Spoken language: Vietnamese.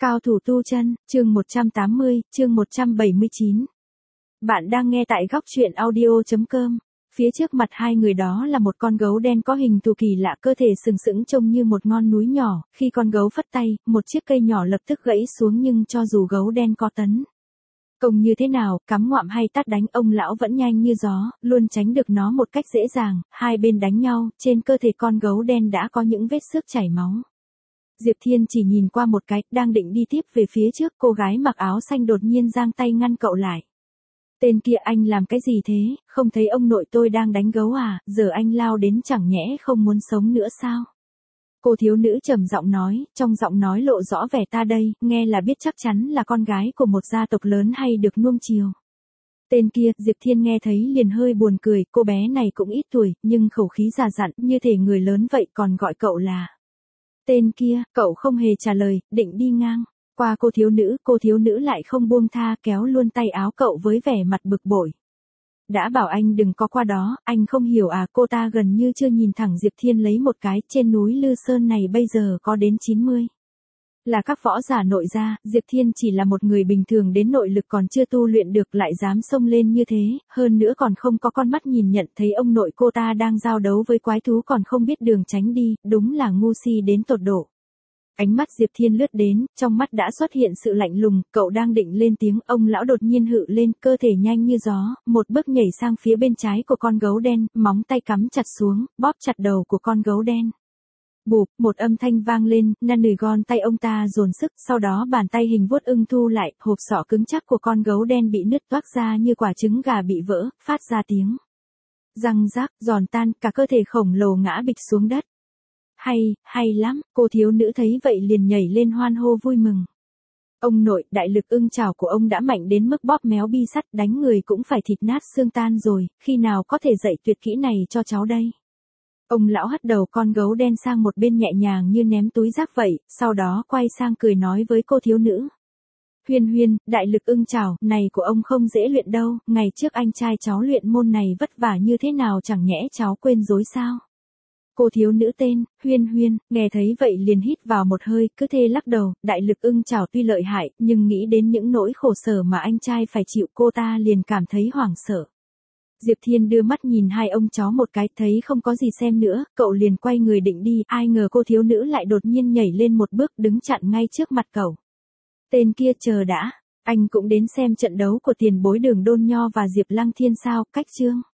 Cao thủ tu chân, chương 180, chương 179. Bạn đang nghe tại góc truyện audio.com. Phía trước mặt hai người đó là một con gấu đen có hình thù kỳ lạ, cơ thể sừng sững trông như một ngọn núi nhỏ, khi con gấu phất tay, một chiếc cây nhỏ lập tức gãy xuống, nhưng cho dù gấu đen có tấn công như thế nào, cắm ngoạm hay tát đánh, ông lão vẫn nhanh như gió, luôn tránh được nó một cách dễ dàng. Hai bên đánh nhau, trên cơ thể con gấu đen đã có những vết xước chảy máu. Diệp Thiên chỉ nhìn qua một cái, đang định đi tiếp về phía trước, cô gái mặc áo xanh đột nhiên giang tay ngăn cậu lại. Tên kia, anh làm cái gì thế, không thấy ông nội tôi đang đánh gấu à, giờ anh lao đến chẳng nhẽ không muốn sống nữa sao? Cô thiếu nữ trầm giọng nói, trong giọng nói lộ rõ vẻ ta đây, nghe là biết chắc chắn là con gái của một gia tộc lớn hay được nuông chiều. Tên kia, Diệp Thiên nghe thấy liền hơi buồn cười, cô bé này cũng ít tuổi, nhưng khẩu khí già dặn, như thể người lớn vậy, còn gọi cậu là. Tên kia, cậu không hề trả lời, định đi ngang qua cô thiếu nữ lại không buông tha, kéo luôn tay áo cậu với vẻ mặt bực bội. Đã bảo anh đừng có qua đó, anh không hiểu à? Cô ta gần như chưa nhìn thẳng Diệp Thiên lấy một cái, trên núi Lư Sơn này bây giờ có đến 90 là các võ giả nội gia, Diệp Thiên chỉ là một người bình thường, đến nội lực còn chưa tu luyện được lại dám xông lên như thế, hơn nữa còn không có con mắt nhìn nhận, thấy ông nội cô ta đang giao đấu với quái thú còn không biết đường tránh đi, đúng là ngu si đến tột độ. Ánh mắt Diệp Thiên lướt đến, trong mắt đã xuất hiện sự lạnh lùng, cậu đang định lên tiếng, ông lão đột nhiên hự lên, cơ thể nhanh như gió, một bước nhảy sang phía bên trái của con gấu đen, móng tay cắm chặt xuống, bóp chặt đầu của con gấu đen. Bụp, một âm thanh vang lên, năn nỉ gòn tay ông ta dồn sức, sau đó bàn tay hình vuốt ưng thu lại, hộp sọ cứng chắc của con gấu đen bị nứt toác ra như quả trứng gà bị vỡ, phát ra tiếng răng rác, giòn tan, cả cơ thể khổng lồ ngã bịch xuống đất. Hay lắm, cô thiếu nữ thấy vậy liền nhảy lên hoan hô vui mừng. Ông nội, đại lực ưng chảo của ông đã mạnh đến mức bóp méo bi sắt, đánh người cũng phải thịt nát xương tan rồi, khi nào có thể dạy tuyệt kỹ này cho cháu đây? Ông lão hất đầu con gấu đen sang một bên nhẹ nhàng như ném túi rác vậy, sau đó quay sang cười nói với cô thiếu nữ. Huyên, đại lực ưng chảo này của ông không dễ luyện đâu, ngày trước anh trai cháu luyện môn này vất vả như thế nào, chẳng nhẽ cháu quên rồi sao? Cô thiếu nữ tên Huyên nghe thấy vậy liền hít vào một hơi, cứ thế lắc đầu, đại lực ưng chảo tuy lợi hại, nhưng nghĩ đến những nỗi khổ sở mà anh trai phải chịu, cô ta liền cảm thấy hoảng sợ. Diệp Thiên đưa mắt nhìn hai ông cháu một cái, thấy không có gì xem nữa, cậu liền quay người định đi, ai ngờ cô thiếu nữ lại đột nhiên nhảy lên một bước đứng chặn ngay trước mặt cậu. Tên kia, chờ đã, anh cũng đến xem trận đấu của tiền bối Đường Đôn Nho và Diệp Lăng Thiên sao? Cách chương